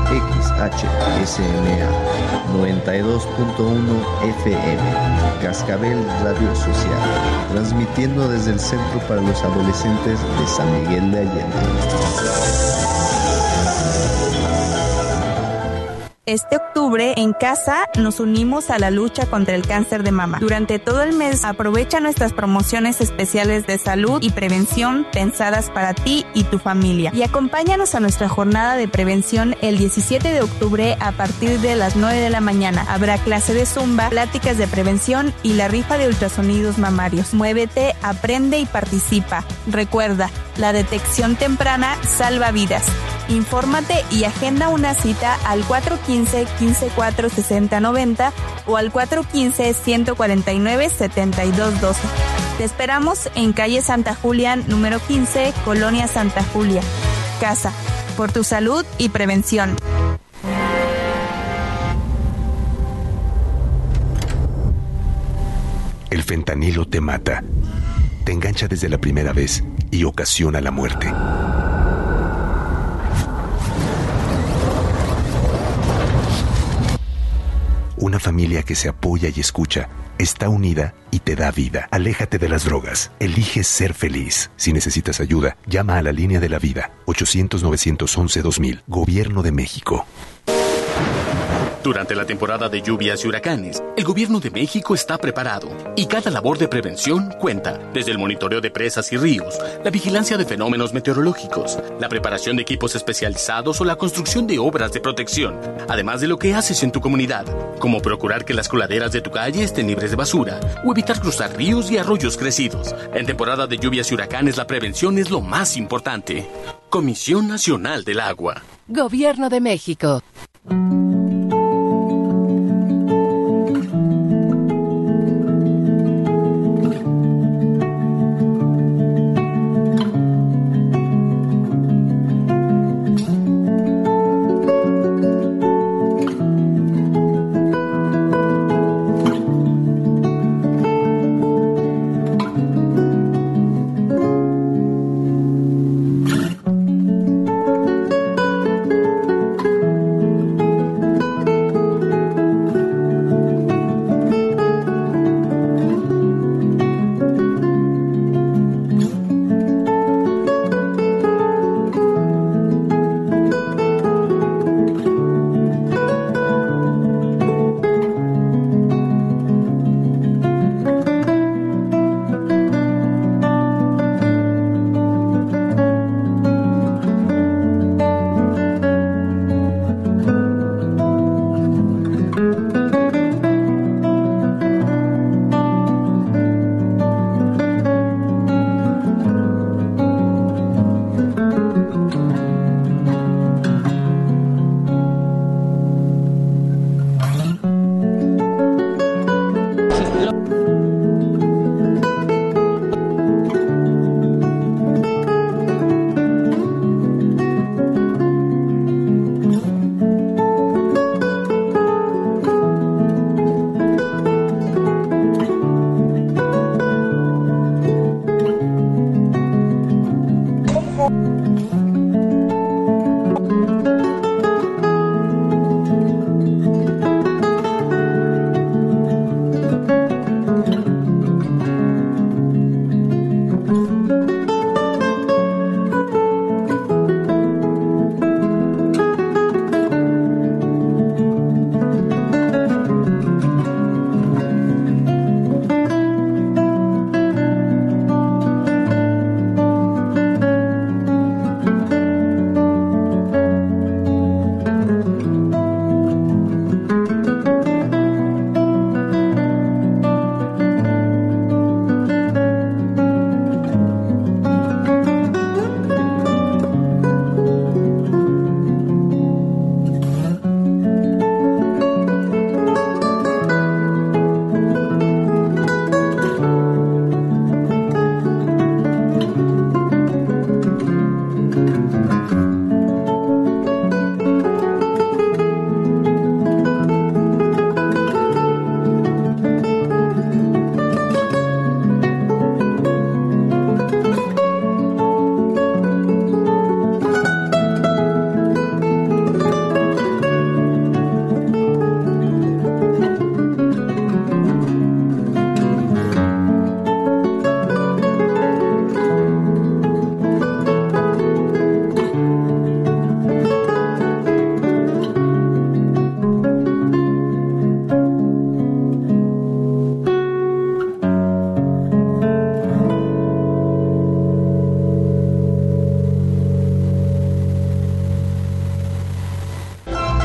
XHSMA 92.1 FM, Cascabel Radio Social, transmitiendo desde el Centro para los Adolescentes de San Miguel de Allende. Este octubre, en casa, nos unimos a la lucha contra el cáncer de mama. Durante todo el mes, aprovecha nuestras promociones especiales de salud y prevención pensadas para ti y tu familia. Y acompáñanos a nuestra jornada de prevención el 17 de octubre a partir de las 9 de la mañana. Habrá clase de zumba, pláticas de prevención y la rifa de ultrasonidos mamarios. Muévete, aprende y participa. Recuerda, la detección temprana salva vidas. Infórmate y agenda una cita al 415-154-6090 o al 415-149-7212. Te esperamos en calle Santa Julia, número 15, Colonia Santa Julia. Casa, por tu salud y prevención. El fentanilo te mata, te engancha desde la primera vez y ocasiona la muerte. Una familia que se apoya y escucha, está unida y te da vida. Aléjate de las drogas. Elige ser feliz. Si necesitas ayuda, llama a la línea de la vida. 800-911-2000. Gobierno de México. Durante la temporada de lluvias y huracanes, el Gobierno de México está preparado y cada labor de prevención cuenta, desde el monitoreo de presas y ríos, la vigilancia de fenómenos meteorológicos, la preparación de equipos especializados o la construcción de obras de protección, además de lo que haces en tu comunidad, como procurar que las coladeras de tu calle estén libres de basura o evitar cruzar ríos y arroyos crecidos. En temporada de lluvias y huracanes, la prevención es lo más importante. Comisión Nacional del Agua. Gobierno de México.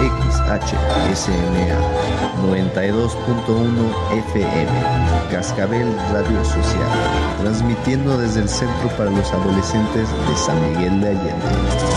XHSMA 92.1 FM, Cascabel Radio Social, transmitiendo desde el Centro para los Adolescentes de San Miguel de Allende.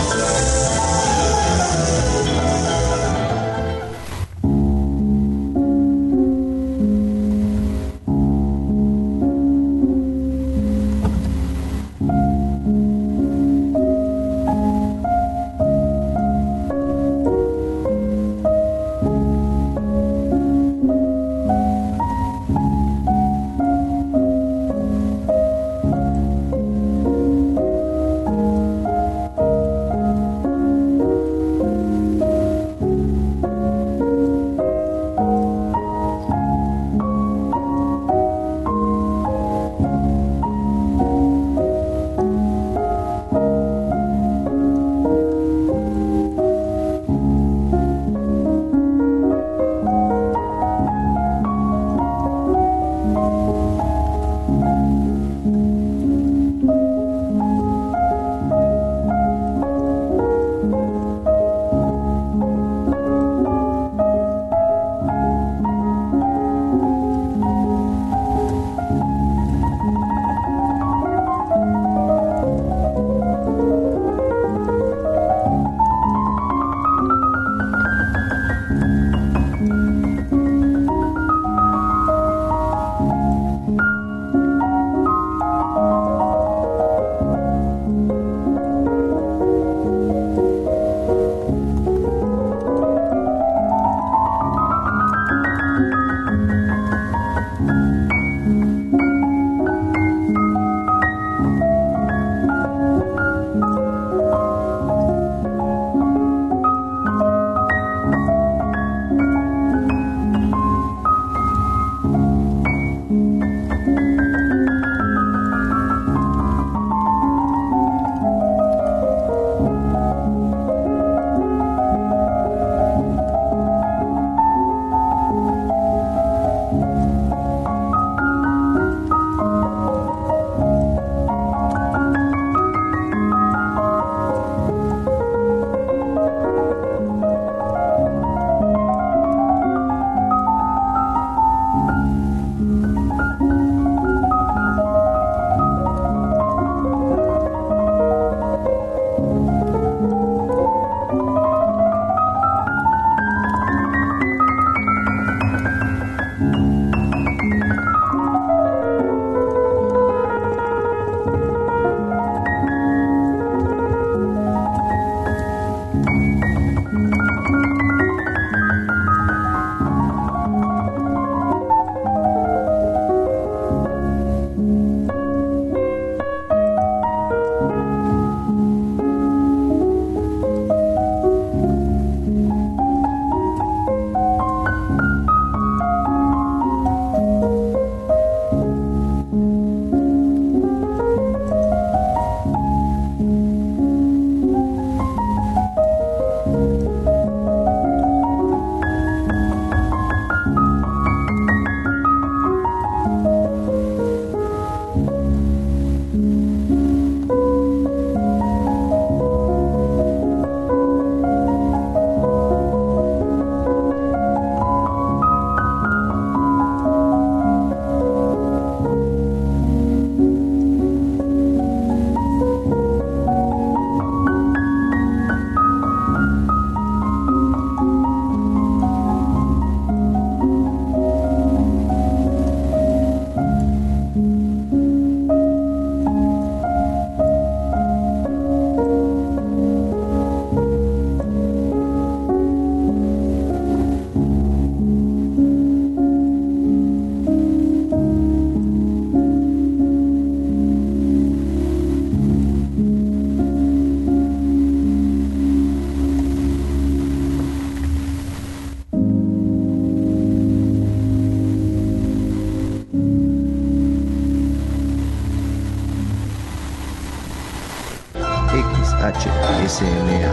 XHSMA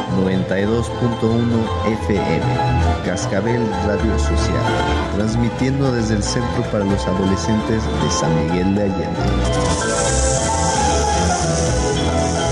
92.1 FM, Cascabel Radio Social, transmitiendo desde el Centro para los Adolescentes de San Miguel de Allende.